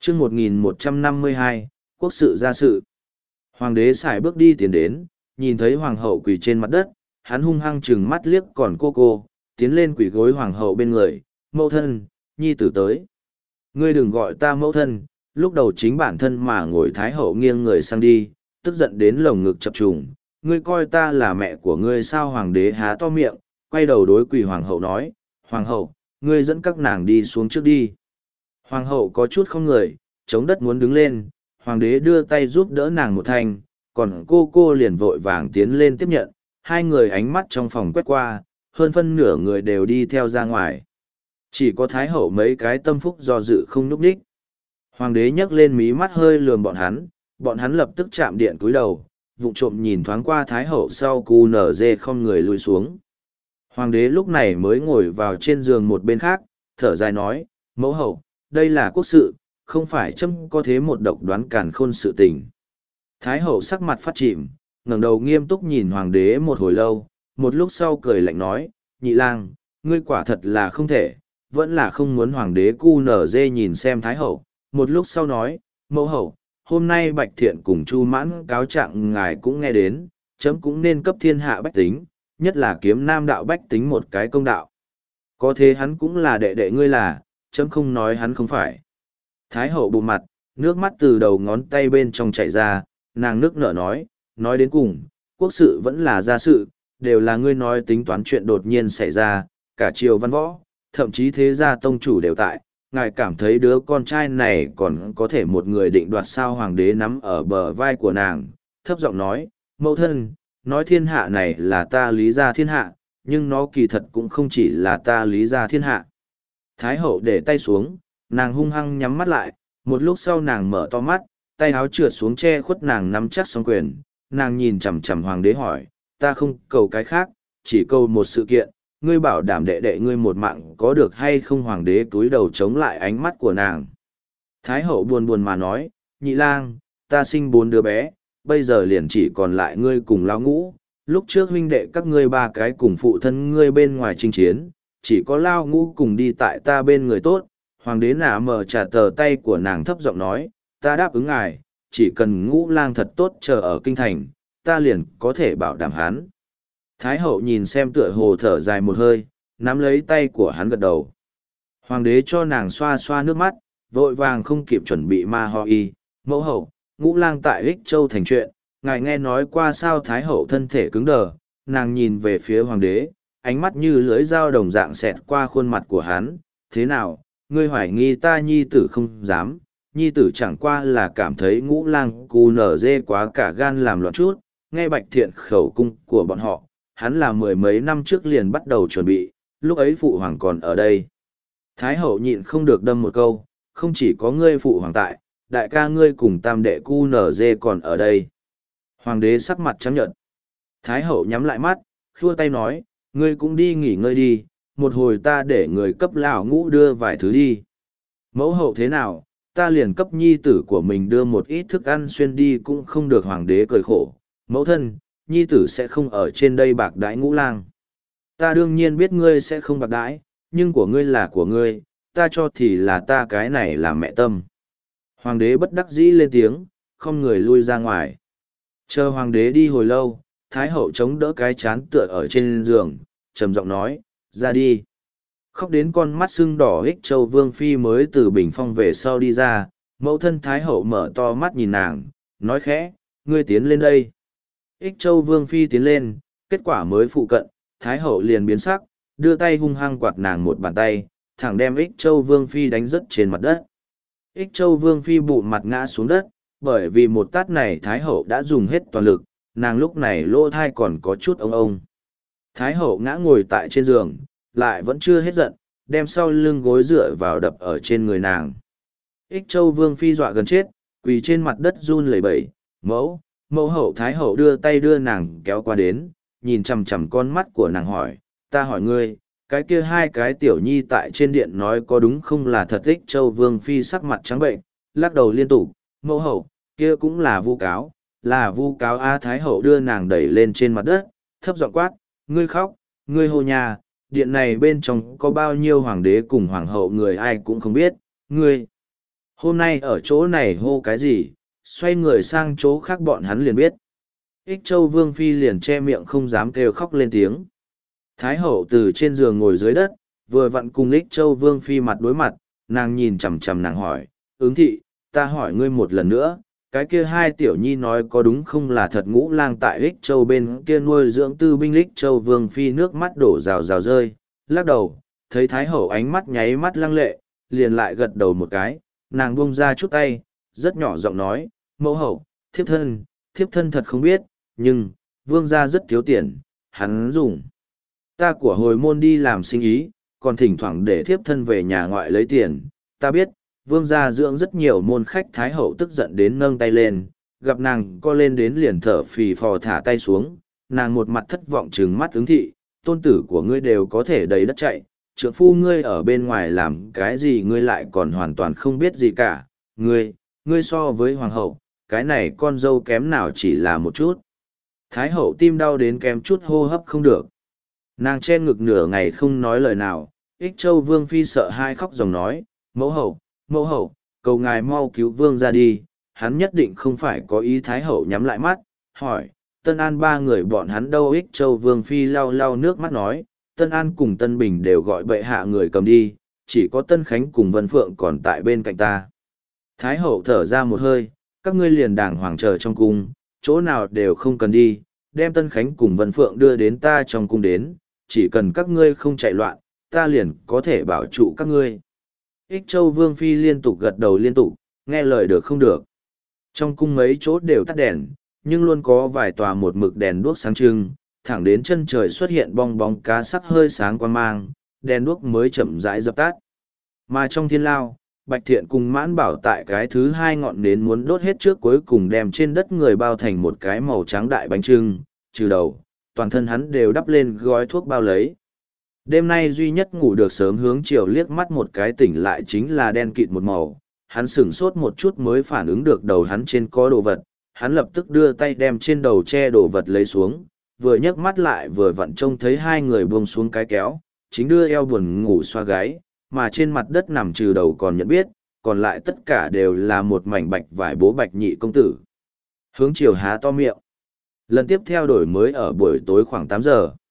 chương 1152, quốc sự gia sự. Hoàng đế sải bước đi tiến đến, nhìn thấy hoàng hậu quỳ trên mặt đất, hắn hung hăng chừng mắt liếc còn cô, tiến lên quỳ gối hoàng hậu bên người, mẫu thân, nhi tử tới. Ngươi đừng gọi ta mẫu thân, lúc đầu chính bản thân mà ngồi thái hậu nghiêng người sang đi, tức giận đến lồng ngực chập trùng. Ngươi coi ta là mẹ của ngươi sao? Hoàng đế há to miệng, quay đầu đối quỳ hoàng hậu nói, hoàng hậu, ngươi dẫn các nàng đi xuống trước đi. Hoàng hậu có chút không người, chống đất muốn đứng lên, hoàng đế đưa tay giúp đỡ nàng một thanh, còn cô liền vội vàng tiến lên tiếp nhận, hai người ánh mắt trong phòng quét qua, hơn phân nửa người đều đi theo ra ngoài. Chỉ có thái hậu mấy cái tâm phúc do dự không núp đích. Hoàng đế nhấc lên mí mắt hơi lườm bọn hắn lập tức chạm điện cúi đầu, vụng trộm nhìn thoáng qua thái hậu sau cu nở dê không người lùi xuống. Hoàng đế lúc này mới ngồi vào trên giường một bên khác, thở dài nói, mẫu hậu, đây là quốc sự, không phải châm có thế một độc đoán càn khôn sự tình. Thái hậu sắc mặt phát chìm, ngẩng đầu nghiêm túc nhìn hoàng đế một hồi lâu, một lúc sau cười lạnh nói, nhị lang, ngươi quả thật là không thể, vẫn là không muốn. Hoàng đế cu nở dê nhìn xem thái hậu, một lúc sau nói, mẫu hậu, hôm nay Bạch Thiện cùng Chu Mãn cáo trạng ngài cũng nghe đến, chấm cũng nên cấp thiên hạ bách tính, nhất là kiếm nam đạo bách tính một cái công đạo. Có thế hắn cũng là đệ đệ ngươi là, chấm không nói hắn không phải. Thái hậu bụng mặt, nước mắt từ đầu ngón tay bên trong chảy ra, nàng nước nở nói đến cùng, quốc sự vẫn là gia sự, đều là ngươi nói tính toán chuyện đột nhiên xảy ra, cả triều văn võ, thậm chí thế gia tông chủ đều tại, ngài cảm thấy đứa con trai này còn có thể một người định đoạt sao? Hoàng đế nắm ở bờ vai của nàng, thấp giọng nói, mẫu thân, nói thiên hạ này là ta lý gia thiên hạ, nhưng nó kỳ thật cũng không chỉ là ta lý gia thiên hạ. Thái hậu để tay xuống, nàng hung hăng nhắm mắt lại, một lúc sau nàng mở to mắt, tay áo trượt xuống che khuất nàng nắm chắc song quyền, nàng nhìn chằm chằm hoàng đế hỏi, ta không cầu cái khác, chỉ cầu một sự kiện, ngươi bảo đảm đệ đệ ngươi một mạng có được hay không? Hoàng đế túi đầu chống lại ánh mắt của nàng. Thái hậu buồn buồn mà nói, nhị lang, ta sinh 4 đứa bé, bây giờ liền chỉ còn lại ngươi cùng lão ngũ, lúc trước huynh đệ các ngươi 3 cái cùng phụ thân ngươi bên ngoài chinh chiến, chỉ có lao ngũ cùng đi tại ta bên người tốt. Hoàng đế nả mở trả tờ tay của nàng thấp giọng nói, ta đáp ứng ngài, chỉ cần ngũ lang thật tốt chờ ở kinh thành, ta liền có thể bảo đảm hắn. Thái hậu nhìn xem tựa hồ thở dài một hơi, nắm lấy tay của hắn gật đầu. Hoàng đế cho nàng xoa xoa nước mắt, vội vàng không kịp chuẩn bị ma ho y, mẫu hậu, ngũ lang tại Ích Châu thành chuyện, ngài nghe nói qua sao? Thái hậu thân thể cứng đờ, nàng nhìn về phía hoàng đế, ánh mắt như lưỡi dao đồng dạng xẹt qua khuôn mặt của hắn, thế nào, ngươi hoài nghi ta nhi tử? Không dám, nhi tử chẳng qua là cảm thấy ngũ lang cu nở dê quá cả gan làm loạn chút, nghe Bạch Thiện khẩu cung của bọn họ, hắn là 10 mấy năm trước liền bắt đầu chuẩn bị, lúc ấy phụ hoàng còn ở đây. Thái hậu nhịn không được đâm một câu, không chỉ có ngươi phụ hoàng tại, đại ca ngươi cùng tam đệ cu nở dê còn ở đây. Hoàng đế sắc mặt trắng nhợt. Thái hậu nhắm lại mắt, khua tay nói, ngươi cũng đi nghỉ ngơi đi, một hồi ta để người cấp lão ngũ đưa vài thứ đi. Mẫu hậu thế nào, ta liền cấp nhi tử của mình đưa một ít thức ăn xuyên đi cũng không được. Hoàng đế cười khổ, mẫu thân, nhi tử sẽ không ở trên đây bạc đãi ngũ lang. Ta đương nhiên biết ngươi sẽ không bạc đãi, nhưng của ngươi là của ngươi, ta cho thì là ta cái này là mẹ tâm. Hoàng đế bất đắc dĩ lên tiếng, không người lui ra ngoài. Chờ hoàng đế đi hồi lâu, thái hậu chống đỡ cái chán tựa ở trên giường, trầm giọng nói, ra đi. Khóc đến con mắt sưng đỏ Ích Châu Vương Phi mới từ bình phong về sau đi ra, mẫu thân thái hậu mở to mắt nhìn nàng, nói khẽ, ngươi tiến lên đây. Ích Châu Vương Phi tiến lên, kết quả mới phụ cận, thái hậu liền biến sắc, đưa tay hung hăng quạt nàng một bàn tay, thẳng đem Ích Châu Vương Phi đánh rớt trên mặt đất. Ích Châu Vương Phi bụng mặt ngã xuống đất, bởi vì một tát này thái hậu đã dùng hết toàn lực, nàng lúc này lỗ thai còn có chút ông. Thái hậu ngã ngồi tại trên giường, lại vẫn chưa hết giận, đem sau lưng gối dựa vào đập ở trên người nàng. Ích Châu Vương Phi dọa gần chết, quỳ trên mặt đất run lẩy bẩy, mẫu hậu. Thái hậu đưa tay đưa nàng kéo qua đến, nhìn chằm chằm con mắt của nàng hỏi, ta hỏi ngươi, cái kia 2 cái tiểu nhi tại trên điện nói có đúng không là thật? Ích Châu Vương Phi sắc mặt trắng bệnh, lắc đầu liên tục, mẫu hậu, kia cũng là vu cáo, là vu cáo a. Thái hậu đưa nàng đẩy lên trên mặt đất, thấp giọng quát, ngươi khóc, ngươi hô nhà, điện này bên trong có bao nhiêu hoàng đế cùng hoàng hậu người ai cũng không biết, ngươi. Hôm nay ở chỗ này hô cái gì, xoay người sang chỗ khác bọn hắn liền biết. Ích Châu Vương Phi liền che miệng không dám kêu khóc lên tiếng. Thái hậu từ trên giường ngồi dưới đất, vừa vặn cùng Ích Châu Vương Phi mặt đối mặt, nàng nhìn chằm chằm nàng hỏi, ứng thị, ta hỏi ngươi một lần nữa, cái kia hai tiểu nhi nói có đúng không là thật ngũ lang tại Ích Châu bên kia nuôi dưỡng tư binh Ích Châu Vương Phi nước mắt đổ rào rào rơi, lắc đầu, thấy Thái hậu ánh mắt nháy mắt lăng lệ, liền lại gật đầu một cái, nàng buông ra chút tay, rất nhỏ giọng nói, mẫu hậu, thiếp thân thật không biết, nhưng, vương gia rất thiếu tiền, hắn dùng. Ta của hồi môn đi làm sinh ý, còn thỉnh thoảng để thiếp thân về nhà ngoại lấy tiền, ta biết, vương gia dưỡng rất nhiều môn khách thái hậu tức giận đến nâng tay lên, gặp nàng co lên đến liền thở phì phò thả tay xuống, nàng một mặt thất vọng trừng mắt ứng thị, tôn tử của ngươi đều có thể đầy đất chạy, trượng phu ngươi ở bên ngoài làm cái gì ngươi lại còn hoàn toàn không biết gì cả, ngươi so với hoàng hậu, cái này con dâu kém nào chỉ là một chút. Thái hậu tim đau đến kém chút hô hấp không được. Nàng che ngực nửa ngày không nói lời nào, Ích Châu Vương Phi sợ hai khóc dòng nói, mẫu hậu, cầu ngài mau cứu vương ra đi, hắn nhất định không phải có ý. Thái hậu nhắm lại mắt, hỏi, Tân An ba người bọn hắn đâu? Ích Châu Vương Phi lau lau nước mắt nói, Tân An cùng Tân Bình đều gọi bệ hạ người cầm đi, chỉ có Tân Khánh cùng Vân Phượng còn tại bên cạnh ta. Thái hậu thở ra một hơi, các ngươi liền đàng hoàng chờ trong cung, chỗ nào đều không cần đi, đem Tân Khánh cùng Vân Phượng đưa đến ta trong cung đến, chỉ cần các ngươi không chạy loạn, ta liền có thể bảo trụ các ngươi. Ích Châu Vương Phi liên tục gật đầu liên tục, nghe lời được không được. Trong cung mấy chỗ đều tắt đèn, nhưng luôn có vài tòa một mực đèn đuốc sáng trưng, thẳng đến chân trời xuất hiện bong bóng cá sắc hơi sáng quan mang, đèn đuốc mới chậm rãi dập tắt. Mà trong thiên lao, Bạch Thiện cùng Mãn Bảo tại cái thứ hai ngọn nến muốn đốt hết trước cuối cùng đem trên đất người bao thành một cái màu trắng đại bánh trưng, trừ đầu, toàn thân hắn đều đắp lên gói thuốc bao lấy. Đêm nay duy nhất ngủ được sớm hướng chiều liếc mắt một cái tỉnh lại chính là đen kịt một màu, hắn sửng sốt một chút mới phản ứng được đầu hắn trên có đồ vật, hắn lập tức đưa tay đem trên đầu che đồ vật lấy xuống, vừa nhấc mắt lại vừa vặn trông thấy hai người buông xuống cái kéo, chính đưa eo buồn ngủ xoa gáy, mà trên mặt đất nằm trừ đầu còn nhận biết, còn lại tất cả đều là một mảnh bạch vải bố Bạch Nhị công tử. Hướng chiều há to miệng. Lần tiếp theo đổi mới ở buổi tối khoảng 8 giờ.